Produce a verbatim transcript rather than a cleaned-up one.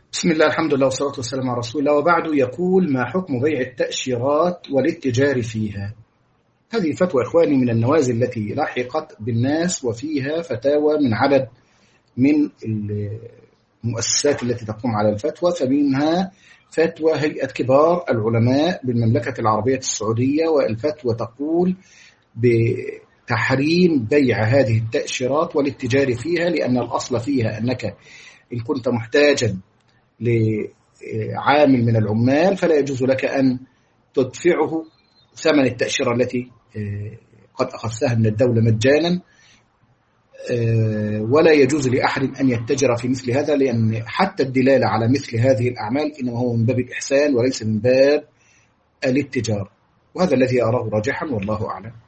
بسم الله، الحمد لله والصلاة والسلام على رسول الله، وبعد. يقول: ما حكم بيع التأشيرات والاتجار فيها؟ هذه فتوى إخواني من النوازل التي لحقت بالناس، وفيها فتاوى من عدد من المؤسسات التي تقوم على الفتوى، فمنها فتوى هيئة كبار العلماء بالمملكة العربية السعودية، والفتوى تقول بتحريم بيع هذه التأشيرات والاتجار فيها، لأن الأصل فيها أنك إن كنت محتاجا لعامل من العمال فلا يجوز لك أن تدفعه ثمن التأشيرة التي قد أخذتها من الدولة مجانا، ولا يجوز لأحد أن يتجر في مثل هذا، لأن حتى الدلالة على مثل هذه الأعمال إنما هو من باب الإحسان وليس من باب الاتجار، وهذا الذي أراه راجحا والله أعلم.